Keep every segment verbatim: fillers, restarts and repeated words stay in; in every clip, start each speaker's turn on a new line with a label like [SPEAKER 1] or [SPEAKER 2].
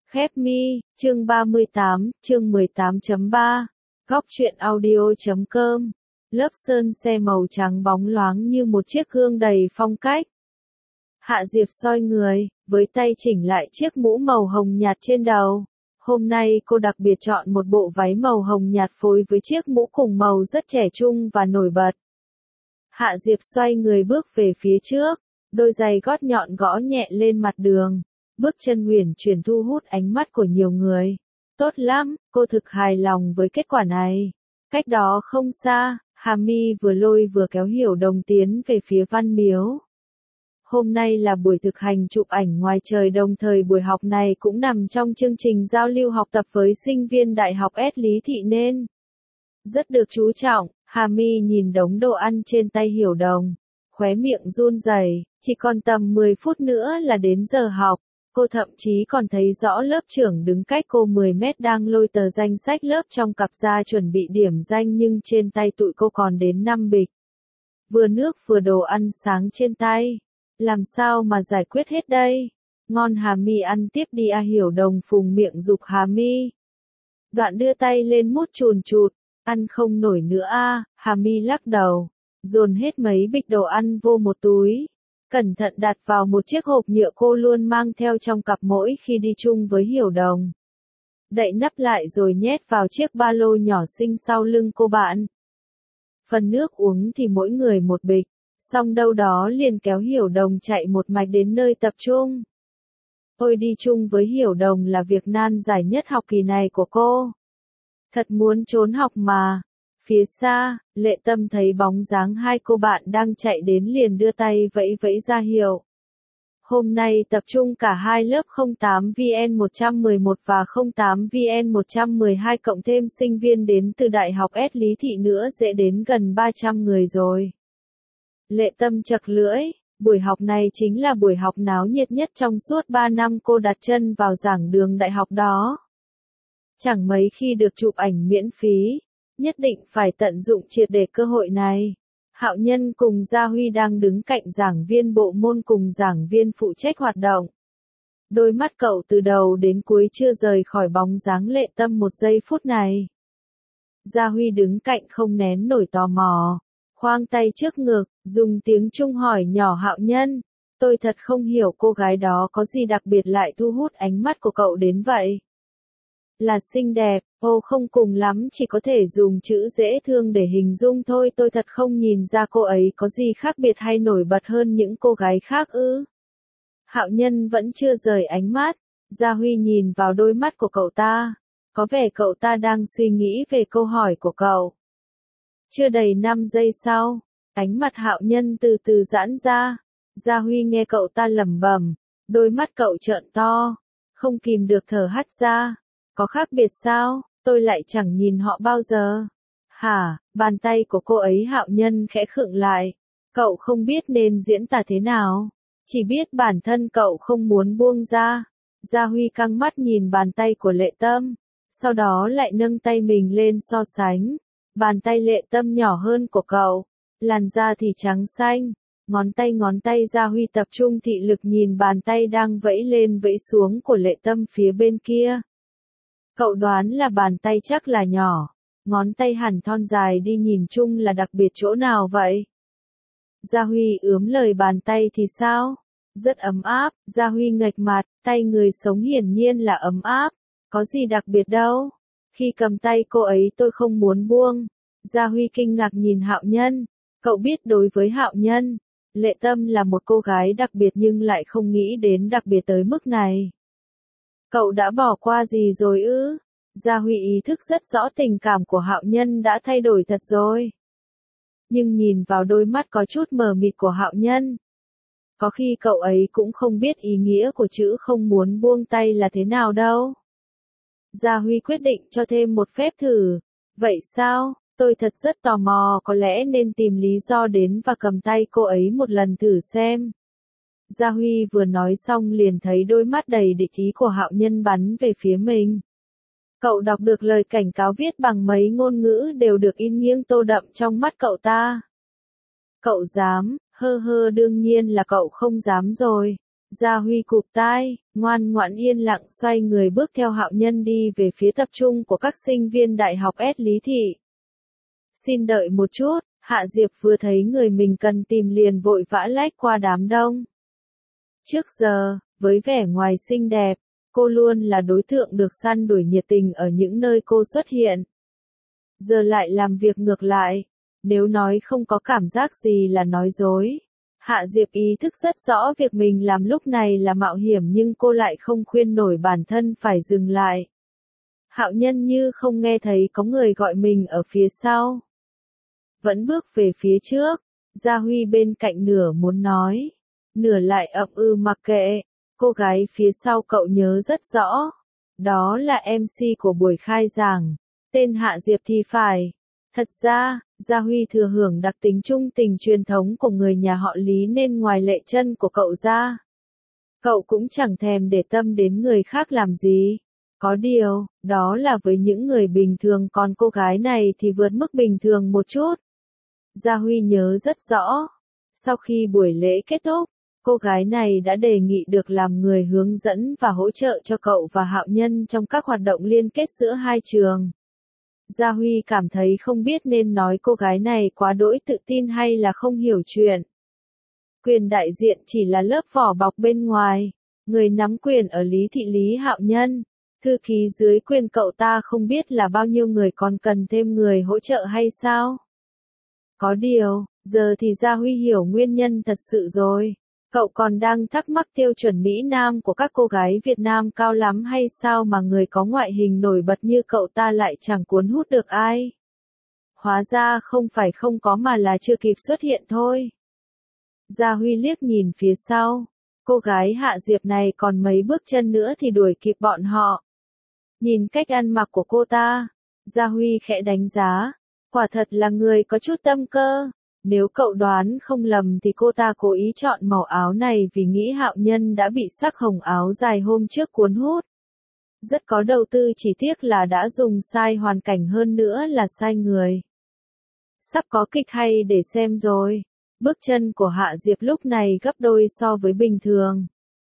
[SPEAKER 1] Khép mi, chương ba mươi tám, chương mười tám chấm ba, góc truyện audio chấm com. Lớp sơn xe màu trắng bóng loáng như một chiếc gương đầy phong cách. Hạ Diệp xoay người, với tay chỉnh lại chiếc mũ màu hồng nhạt trên đầu. Hôm nay cô đặc biệt chọn một bộ váy màu hồng nhạt phối với chiếc mũ cùng màu rất trẻ trung và nổi bật. Hạ Diệp xoay người bước về phía trước, đôi giày gót nhọn gõ nhẹ lên mặt đường. Bước chân uyển chuyển thu hút ánh mắt của nhiều người. Tốt lắm, cô thực hài lòng với kết quả này. Cách đó không xa, Hà My vừa lôi vừa kéo Hiểu Đồng tiến về phía Văn Miếu. Hôm nay là buổi thực hành chụp ảnh ngoài trời, đồng thời buổi học này cũng nằm trong chương trình giao lưu học tập với sinh viên Đại học S Lý Thị nên rất được chú trọng. Hà My nhìn đống đồ ăn trên tay Hiểu Đồng, khóe miệng run rẩy, chỉ còn tầm mười phút nữa là đến giờ học. Cô thậm chí còn thấy rõ lớp trưởng đứng cách cô mười mét đang lôi tờ danh sách lớp trong cặp ra chuẩn bị điểm danh, nhưng trên tay tụi cô còn đến năm bịch. Vừa nước vừa đồ ăn sáng trên tay. Làm sao mà giải quyết hết đây? Ngon, Hà My ăn tiếp đi à. Hiểu Đồng phùng miệng giục Hà My. Đoạn đưa tay lên mút chùn chụt, ăn không nổi nữa à. Hà My lắc đầu, dồn hết mấy bịch đồ ăn vô một túi. Cẩn thận đặt vào một chiếc hộp nhựa cô luôn mang theo trong cặp mỗi khi đi chung với Hiểu Đồng. Đậy nắp lại rồi nhét vào chiếc ba lô nhỏ xinh sau lưng cô bạn. Phần nước uống thì mỗi người một bịch, xong đâu đó liền kéo Hiểu Đồng chạy một mạch đến nơi tập trung. Ôi, đi chung với Hiểu Đồng là việc nan giải nhất học kỳ này của cô. Thật muốn trốn học mà. Phía xa, Lệ Tâm thấy bóng dáng hai cô bạn đang chạy đến liền đưa tay vẫy vẫy ra hiệu. Hôm nay tập trung cả hai lớp không tám V N một một một và không tám V N một một hai, cộng thêm sinh viên đến từ Đại học S Lý Thị nữa, sẽ đến gần ba trăm người rồi. Lệ Tâm chật lưỡi, buổi học này chính là buổi học náo nhiệt nhất trong suốt ba năm cô đặt chân vào giảng đường đại học đó. Chẳng mấy khi được chụp ảnh miễn phí. Nhất định phải tận dụng triệt để cơ hội này. Hạo Nhân cùng Gia Huy đang đứng cạnh giảng viên bộ môn cùng giảng viên phụ trách hoạt động. Đôi mắt cậu từ đầu đến cuối chưa rời khỏi bóng dáng Lệ Tâm một giây phút này. Gia Huy đứng cạnh không nén nổi tò mò, khoang tay trước ngực, dùng tiếng Trung hỏi nhỏ Hạo Nhân. Tôi thật không hiểu cô gái đó có gì đặc biệt lại thu hút ánh mắt của cậu đến vậy. Là xinh đẹp, ô không, cùng lắm chỉ có thể dùng chữ dễ thương để hình dung thôi, tôi thật không nhìn ra cô ấy có gì khác biệt hay nổi bật hơn những cô gái khác ư. Hạo Nhân vẫn chưa rời ánh mắt, Gia Huy nhìn vào đôi mắt của cậu ta, có vẻ cậu ta đang suy nghĩ về câu hỏi của cậu. Chưa đầy năm giây sau, ánh mặt Hạo Nhân từ từ giãn ra, Gia Huy nghe cậu ta lẩm bẩm, đôi mắt cậu trợn to, không kìm được thở hắt ra. Có khác biệt sao, tôi lại chẳng nhìn họ bao giờ. Hả, bàn tay của cô ấy. Hạo Nhân khẽ khựng lại. Cậu không biết nên diễn tả thế nào. Chỉ biết bản thân cậu không muốn buông ra. Gia Huy căng mắt nhìn bàn tay của Lệ Tâm. Sau đó lại nâng tay mình lên so sánh. Bàn tay Lệ Tâm nhỏ hơn của cậu. Làn da thì trắng xanh. Ngón tay ngón tay Gia Huy tập trung thị lực nhìn bàn tay đang vẫy lên vẫy xuống của Lệ Tâm phía bên kia. Cậu đoán là bàn tay chắc là nhỏ, ngón tay hẳn thon dài đi, nhìn chung là đặc biệt chỗ nào vậy? Gia Huy ướm lời, bàn tay thì sao? Rất ấm áp. Gia Huy nghệch mặt, tay người sống hiển nhiên là ấm áp, có gì đặc biệt đâu. Khi cầm tay cô ấy tôi không muốn buông. Gia Huy kinh ngạc nhìn Hạo Nhân, cậu biết đối với Hạo Nhân, Lệ Tâm là một cô gái đặc biệt nhưng lại không nghĩ đến đặc biệt tới mức này. Cậu đã bỏ qua gì rồi ư? Gia Huy ý thức rất rõ tình cảm của Hạo Nhân đã thay đổi thật rồi. Nhưng nhìn vào đôi mắt có chút mờ mịt của Hạo Nhân, có khi cậu ấy cũng không biết ý nghĩa của chữ không muốn buông tay là thế nào đâu. Gia Huy quyết định cho thêm một phép thử. Vậy sao? Tôi thật rất tò mò, có lẽ nên tìm lý do đến và cầm tay cô ấy một lần thử xem. Gia Huy vừa nói xong liền thấy đôi mắt đầy địch ý của Hạo Nhân bắn về phía mình. Cậu đọc được lời cảnh cáo viết bằng mấy ngôn ngữ đều được in nghiêng tô đậm trong mắt cậu ta. Cậu dám? Hơ hơ, đương nhiên là cậu không dám rồi. Gia Huy cụp tai, ngoan ngoãn yên lặng xoay người bước theo Hạo Nhân đi về phía tập trung của các sinh viên Đại học S Lý Thị. Xin đợi một chút, Hạ Diệp vừa thấy người mình cần tìm liền vội vã lách qua đám đông. Trước giờ, với vẻ ngoài xinh đẹp, cô luôn là đối tượng được săn đuổi nhiệt tình ở những nơi cô xuất hiện. Giờ lại làm việc ngược lại, nếu nói không có cảm giác gì là nói dối. Hạ Diệp ý thức rất rõ việc mình làm lúc này là mạo hiểm nhưng cô lại không khuyên nổi bản thân phải dừng lại. Hạo Nhân như không nghe thấy có người gọi mình ở phía sau. Vẫn bước về phía trước, Gia Huy bên cạnh nửa muốn nói, nửa lại ậm ừ mặc kệ, cô gái phía sau cậu nhớ rất rõ. Đó là em xê của buổi khai giảng, tên Hạ Diệp thì phải. Thật ra, Gia Huy thừa hưởng đặc tính trung tình truyền thống của người nhà họ Lý nên ngoài Lệ Chân của cậu ra, cậu cũng chẳng thèm để tâm đến người khác làm gì. Có điều, đó là với những người bình thường còn cô gái này thì vượt mức bình thường một chút. Gia Huy nhớ rất rõ. Sau khi buổi lễ kết thúc, cô gái này đã đề nghị được làm người hướng dẫn và hỗ trợ cho cậu và Hạo Nhân trong các hoạt động liên kết giữa hai trường. Gia Huy cảm thấy không biết nên nói cô gái này quá đỗi tự tin hay là không hiểu chuyện. Quyền đại diện chỉ là lớp vỏ bọc bên ngoài, người nắm quyền ở Lý Thị Lý Hạo Nhân, thư ký dưới quyền cậu ta không biết là bao nhiêu người còn cần thêm người hỗ trợ hay sao. Có điều, giờ thì Gia Huy hiểu nguyên nhân thật sự rồi. Cậu còn đang thắc mắc tiêu chuẩn Mỹ Nam của các cô gái Việt Nam cao lắm hay sao mà người có ngoại hình nổi bật như cậu ta lại chẳng cuốn hút được ai. Hóa ra không phải không có mà là chưa kịp xuất hiện thôi. Gia Huy liếc nhìn phía sau. Cô gái Hạ Diệp này còn mấy bước chân nữa thì đuổi kịp bọn họ. Nhìn cách ăn mặc của cô ta, Gia Huy khẽ đánh giá. Quả thật là người có chút tâm cơ. Nếu cậu đoán không lầm thì cô ta cố ý chọn màu áo này vì nghĩ Hạo Nhân đã bị sắc hồng áo dài hôm trước cuốn hút. Rất có đầu tư, chỉ tiếc là đã dùng sai hoàn cảnh hơn nữa là sai người. Sắp có kịch hay để xem rồi. Bước chân của Hạ Diệp lúc này gấp đôi so với bình thường.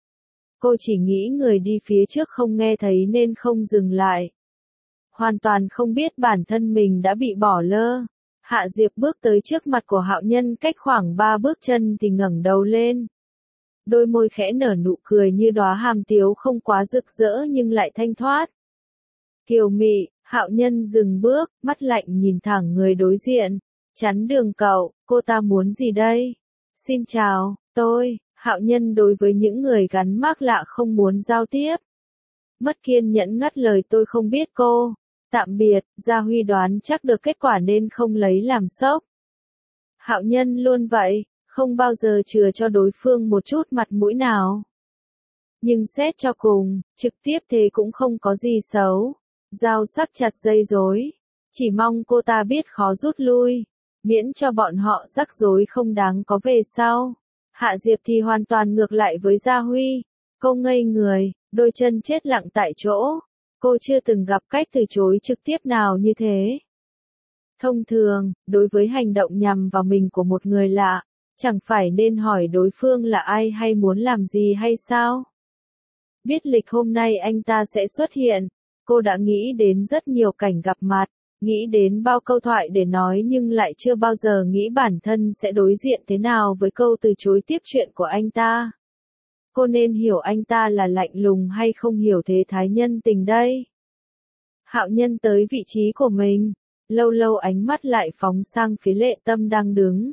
[SPEAKER 1] Cô chỉ nghĩ người đi phía trước không nghe thấy nên không dừng lại. Hoàn toàn không biết bản thân mình đã bị bỏ lơ. Hạ Diệp bước tới trước mặt của Hạo Nhân cách khoảng ba bước chân thì ngẩng đầu lên. Đôi môi khẽ nở nụ cười như đóa hàm tiếu không quá rực rỡ nhưng lại thanh thoát. Kiều mị, Hạo Nhân dừng bước, mắt lạnh nhìn thẳng người đối diện. Chắn đường cậu, cô ta muốn gì đây? Xin chào, tôi, Hạo Nhân đối với những người gắn mác lạ không muốn giao tiếp. Mất kiên nhẫn ngắt lời, tôi không biết cô. Tạm biệt, Gia Huy đoán chắc được kết quả nên không lấy làm sốc. Hạo Nhân luôn vậy, không bao giờ chừa cho đối phương một chút mặt mũi nào. Nhưng xét cho cùng, trực tiếp thế cũng không có gì xấu. Dao sắc chặt dây rối. Chỉ mong cô ta biết khó rút lui. Miễn cho bọn họ rắc rối không đáng có về sau. Hạ Diệp thì hoàn toàn ngược lại với Gia Huy. Cô ngây người, đôi chân chết lặng tại chỗ. Cô chưa từng gặp cách từ chối trực tiếp nào như thế. Thông thường, đối với hành động nhằm vào mình của một người lạ, chẳng phải nên hỏi đối phương là ai hay muốn làm gì hay sao? Biết lịch hôm nay anh ta sẽ xuất hiện, cô đã nghĩ đến rất nhiều cảnh gặp mặt, nghĩ đến bao câu thoại để nói nhưng lại chưa bao giờ nghĩ bản thân sẽ đối diện thế nào với câu từ chối tiếp chuyện của anh ta. Cô nên hiểu anh ta là lạnh lùng hay không hiểu thế thái nhân tình đây. Hạo Nhân tới vị trí của mình, lâu lâu ánh mắt lại phóng sang phía Lệ Tâm đang đứng.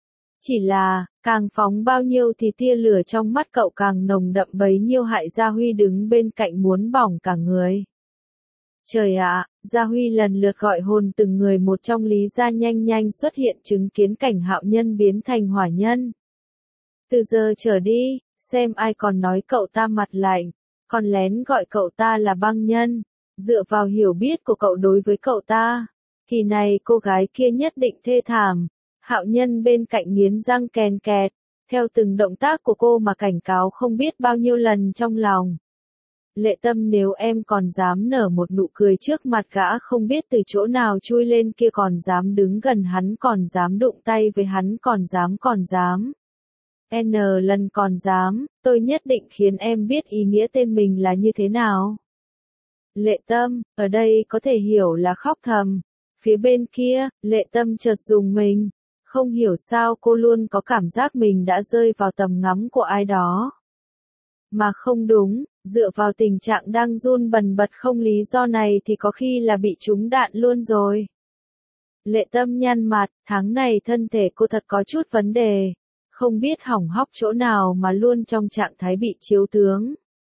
[SPEAKER 1] Chỉ là, càng phóng bao nhiêu thì tia lửa trong mắt cậu càng nồng đậm bấy nhiêu. Hại Gia Huy đứng bên cạnh muốn bỏng cả người. Trời ạ, Gia Huy lần lượt gọi hồn từng người một trong Lý gia nhanh nhanh xuất hiện chứng kiến cảnh Hạo Nhân biến thành hỏa nhân. Từ giờ trở đi, xem ai còn nói cậu ta mặt lạnh, còn lén gọi cậu ta là băng nhân. Dựa vào hiểu biết của cậu đối với cậu ta, kỳ này cô gái kia nhất định thê thảm. Hạo Nhân bên cạnh nghiến răng kèn kẹt, theo từng động tác của cô mà cảnh cáo không biết bao nhiêu lần trong lòng. Lệ Tâm, nếu em còn dám nở một nụ cười trước mặt gã không biết từ chỗ nào chui lên kia, còn dám đứng gần hắn, còn dám đụng tay với hắn, còn dám còn dám. N lần còn dám, tôi nhất định khiến em biết ý nghĩa tên mình là như thế nào. Lệ Tâm, ở đây có thể hiểu là khóc thầm. Phía bên kia, Lệ Tâm chợt rùng mình. Không hiểu sao cô luôn có cảm giác mình đã rơi vào tầm ngắm của ai đó. Mà không đúng, dựa vào tình trạng đang run bần bật không lý do này thì có khi là bị trúng đạn luôn rồi. Lệ Tâm nhăn mặt, tháng này thân thể cô thật có chút vấn đề. Không biết hỏng hóc chỗ nào mà luôn trong trạng thái bị chiếu tướng.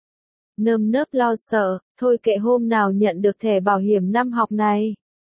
[SPEAKER 1] Nơm nớp lo sợ, thôi kệ hôm nào nhận được thẻ bảo hiểm năm học này.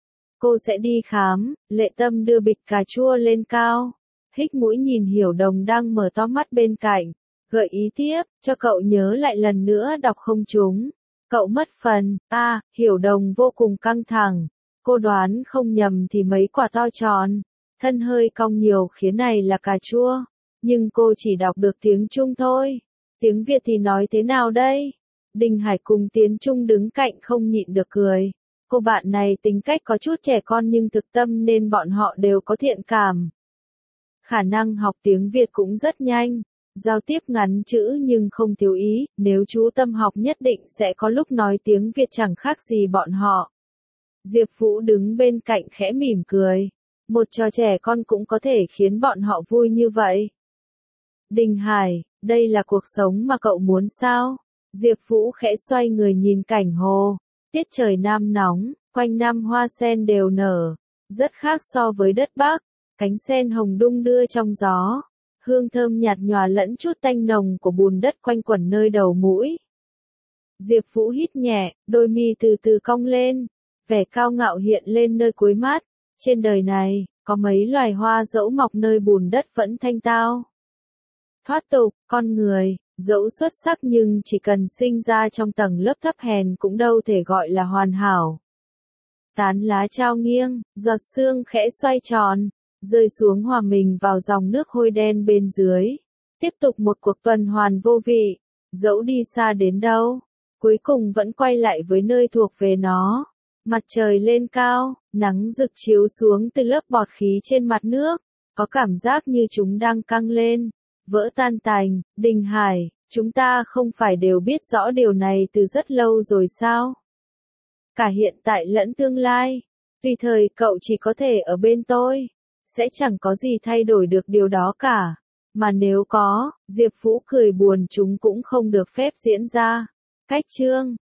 [SPEAKER 1] Cô sẽ đi khám. Lệ Tâm đưa bịch cà chua lên cao. Hít mũi nhìn Hiểu Đồng đang mở to mắt bên cạnh. Gợi ý tiếp, cho cậu nhớ lại lần nữa đọc không trúng. Cậu mất phần. A, à, Hiểu Đồng vô cùng căng thẳng. Cô đoán không nhầm thì mấy quả to tròn. Thân hơi cong nhiều khiến này là cà chua. Nhưng cô chỉ đọc được tiếng Trung thôi. Tiếng Việt thì nói thế nào đây? Đình Hải cùng Tiến Trung đứng cạnh không nhịn được cười. Cô bạn này tính cách có chút trẻ con nhưng thực tâm nên bọn họ đều có thiện cảm. Khả năng học tiếng Việt cũng rất nhanh. Giao tiếp ngắn chữ nhưng không thiếu ý. Nếu chú tâm học nhất định sẽ có lúc nói tiếng Việt chẳng khác gì bọn họ. Diệp Vũ đứng bên cạnh khẽ mỉm cười. Một trò trẻ con cũng có thể khiến bọn họ vui như vậy. Đình Hải, đây là cuộc sống mà cậu muốn sao? Diệp Vũ khẽ xoay người nhìn cảnh hồ. Tiết trời Nam nóng, quanh năm hoa sen đều nở. Rất khác so với đất Bắc. Cánh sen hồng đung đưa trong gió. Hương thơm nhạt nhòa lẫn chút tanh nồng của bùn đất quanh quẩn nơi đầu mũi. Diệp Vũ hít nhẹ, đôi mi từ từ cong lên. Vẻ cao ngạo hiện lên nơi cuối mắt. Trên đời này, có mấy loài hoa dẫu mọc nơi bùn đất vẫn thanh tao. Thoát tục, con người, dẫu xuất sắc nhưng chỉ cần sinh ra trong tầng lớp thấp hèn cũng đâu thể gọi là hoàn hảo. Tán lá trao nghiêng, giọt sương khẽ xoay tròn, rơi xuống hòa mình vào dòng nước hôi đen bên dưới. Tiếp tục một cuộc tuần hoàn vô vị, dẫu đi xa đến đâu, cuối cùng vẫn quay lại với nơi thuộc về nó. Mặt trời lên cao, nắng rực chiếu xuống từ lớp bọt khí trên mặt nước, có cảm giác như chúng đang căng lên, vỡ tan tành. Đình Hải, chúng ta không phải đều biết rõ điều này từ rất lâu rồi sao? Cả hiện tại lẫn tương lai, tùy thời cậu chỉ có thể ở bên tôi, sẽ chẳng có gì thay đổi được điều đó cả. Mà nếu có, Diệp Vũ cười buồn chúng cũng không được phép diễn ra. Cách chương